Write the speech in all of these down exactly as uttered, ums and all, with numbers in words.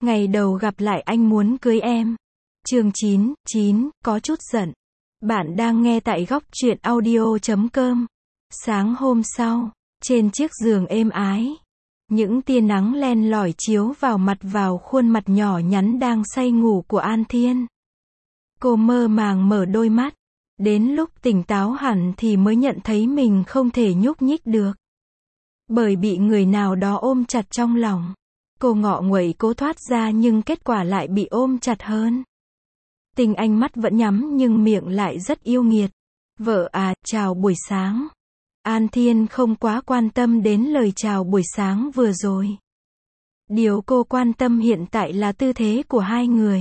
Ngày đầu gặp lại anh muốn cưới em. Chương chín, chín, có chút giận. Bạn đang nghe tại góc truyện audio chấm com. Sáng hôm sau, trên chiếc giường êm ái, những tia nắng len lỏi chiếu vào mặt vào khuôn mặt nhỏ nhắn đang say ngủ của An Thiên. Cô mơ màng mở đôi mắt. Đến lúc tỉnh táo hẳn thì mới nhận thấy mình không thể nhúc nhích được. Bởi bị người nào đó ôm chặt trong lòng. Cô ngọ nguậy cố thoát ra nhưng kết quả lại bị ôm chặt hơn. Tình Anh mắt vẫn nhắm nhưng miệng lại rất yêu nghiệt. Vợ à, chào buổi sáng. An Thiên không quá quan tâm đến lời chào buổi sáng vừa rồi. Điều cô quan tâm hiện tại là tư thế của hai người.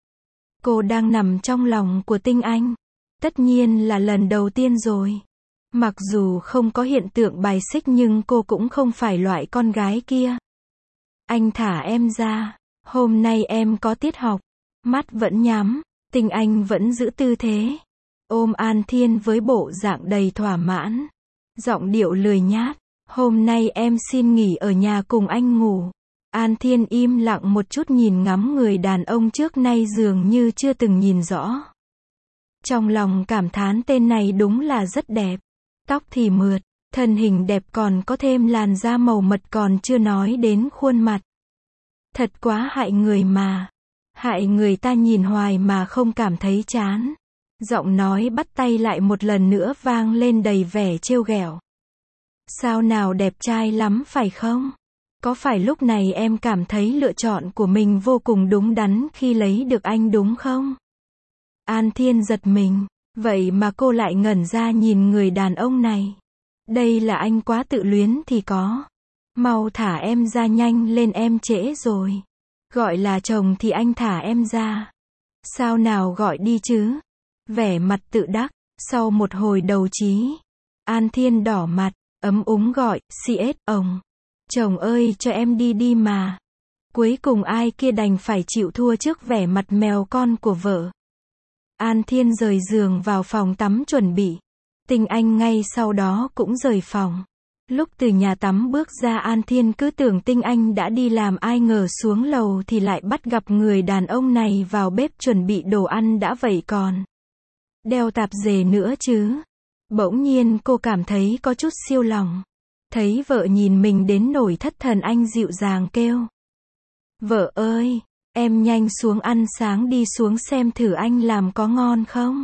Cô đang nằm trong lòng của Tinh Anh. Tất nhiên là lần đầu tiên rồi. Mặc dù không có hiện tượng bài xích nhưng cô cũng không phải loại con gái kia. Anh thả em ra. Hôm nay em có tiết học. Mắt vẫn nhắm. Tinh Anh vẫn giữ tư thế. Ôm An Thiên với bộ dạng đầy thỏa mãn. Giọng điệu lười nhát. Hôm nay em xin nghỉ ở nhà cùng anh ngủ. An Thiên im lặng một chút nhìn ngắm người đàn ông trước nay dường như chưa từng nhìn rõ. Trong lòng cảm thán tên này đúng là rất đẹp. Tóc thì mượt, thân hình đẹp còn có thêm làn da màu mật còn chưa nói đến khuôn mặt. Thật quá hại người mà. Hại người ta nhìn hoài mà không cảm thấy chán. Giọng nói bắt tay lại một lần nữa vang lên đầy vẻ trêu ghẹo. Sao nào đẹp trai lắm phải không? Có phải lúc này em cảm thấy lựa chọn của mình vô cùng đúng đắn khi lấy được anh đúng không? An Thiên giật mình. Vậy mà cô lại ngẩn ra nhìn người đàn ông này. Đây là anh quá tự luyến thì có. Mau thả em ra nhanh lên em trễ rồi. Gọi là chồng thì anh thả em ra. Sao nào gọi đi chứ? Vẻ mặt tự đắc. Sau một hồi đầu trí. An Thiên đỏ mặt, ấm úng gọi, xê ét, ông. Chồng ơi cho em đi đi mà. Cuối cùng ai kia đành phải chịu thua trước vẻ mặt mèo con của vợ. An Thiên rời giường vào phòng tắm chuẩn bị. Tinh Anh ngay sau đó cũng rời phòng. Lúc từ nhà tắm bước ra An Thiên cứ tưởng Tinh Anh đã đi làm, ai ngờ xuống lầu thì lại bắt gặp người đàn ông này vào bếp chuẩn bị đồ ăn đã vậy còn đeo tạp dề nữa chứ. Bỗng nhiên cô cảm thấy có chút siêu lòng. Thấy vợ nhìn mình đến nỗi thất thần anh dịu dàng kêu. Vợ ơi, em nhanh xuống ăn sáng đi, xuống xem thử anh làm có ngon không.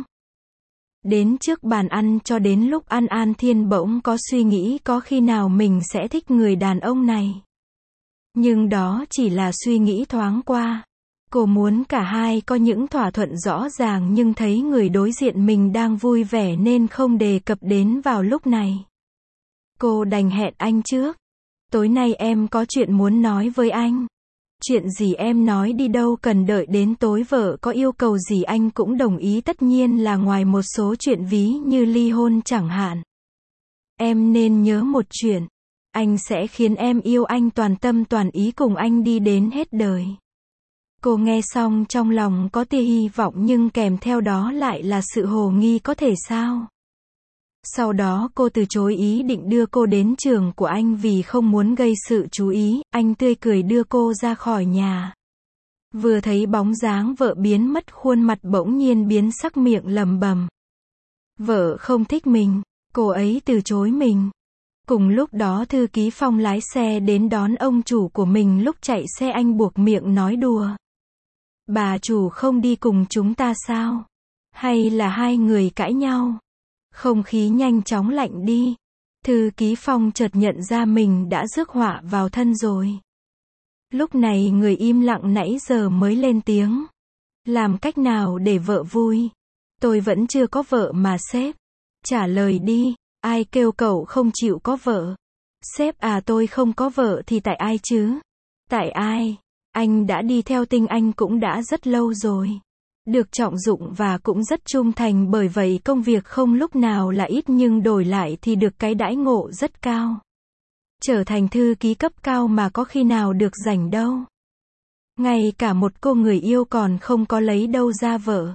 Đến trước bàn ăn cho đến lúc ăn An Thiên bỗng có suy nghĩ có khi nào mình sẽ thích người đàn ông này. Nhưng đó chỉ là suy nghĩ thoáng qua. Cô muốn cả hai có những thỏa thuận rõ ràng nhưng thấy người đối diện mình đang vui vẻ nên không đề cập đến vào lúc này. Cô đành hẹn anh trước. Tối nay em có chuyện muốn nói với anh. Chuyện gì em nói đi, đâu cần đợi đến tối, vợ có yêu cầu gì anh cũng đồng ý, tất nhiên là ngoài một số chuyện ví như ly hôn chẳng hạn. Em nên nhớ một chuyện. Anh sẽ khiến em yêu anh toàn tâm toàn ý, cùng anh đi đến hết đời. Cô nghe xong trong lòng có tia hy vọng nhưng kèm theo đó lại là sự hồ nghi, có thể sao? Sau đó cô từ chối ý định đưa cô đến trường của anh vì không muốn gây sự chú ý. Anh tươi cười đưa cô ra khỏi nhà. Vừa thấy bóng dáng vợ biến mất, khuôn mặt bỗng nhiên biến sắc, miệng lẩm bẩm. Vợ không thích mình, cô ấy từ chối mình. Cùng lúc đó thư ký Phong lái xe đến đón ông chủ của mình, lúc chạy xe anh buộc miệng nói đùa. Bà chủ không đi cùng chúng ta sao? Hay là hai người cãi nhau? Không khí nhanh chóng lạnh đi. Thư ký Phong chợt nhận ra mình đã rước họa vào thân rồi. Lúc này người im lặng nãy giờ mới lên tiếng. Làm cách nào để vợ vui? Tôi vẫn chưa có vợ mà sếp. Trả lời đi, ai kêu cậu không chịu có vợ? Sếp à, tôi không có vợ thì tại ai chứ? Tại ai? Anh đã đi theo Tinh Anh cũng đã rất lâu rồi. Được trọng dụng và cũng rất trung thành, bởi vậy công việc không lúc nào là ít nhưng đổi lại thì được cái đãi ngộ rất cao. Trở thành thư ký cấp cao mà có khi nào được rảnh đâu. Ngay cả một cô người yêu còn không có, lấy đâu ra vợ.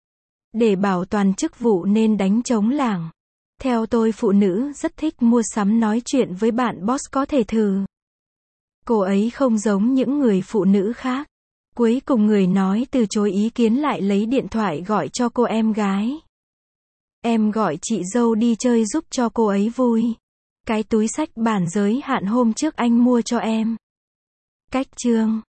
Để bảo toàn chức vụ nên đánh trống lảng. Theo tôi phụ nữ rất thích mua sắm, nói chuyện với bạn boss có thể thử. Cô ấy không giống những người phụ nữ khác. Cuối cùng người nói từ chối ý kiến lại lấy điện thoại gọi cho cô em gái. Em gọi chị dâu đi chơi giúp cho cô ấy vui. Cái túi xách bản giới hạn hôm trước anh mua cho em. Cách chương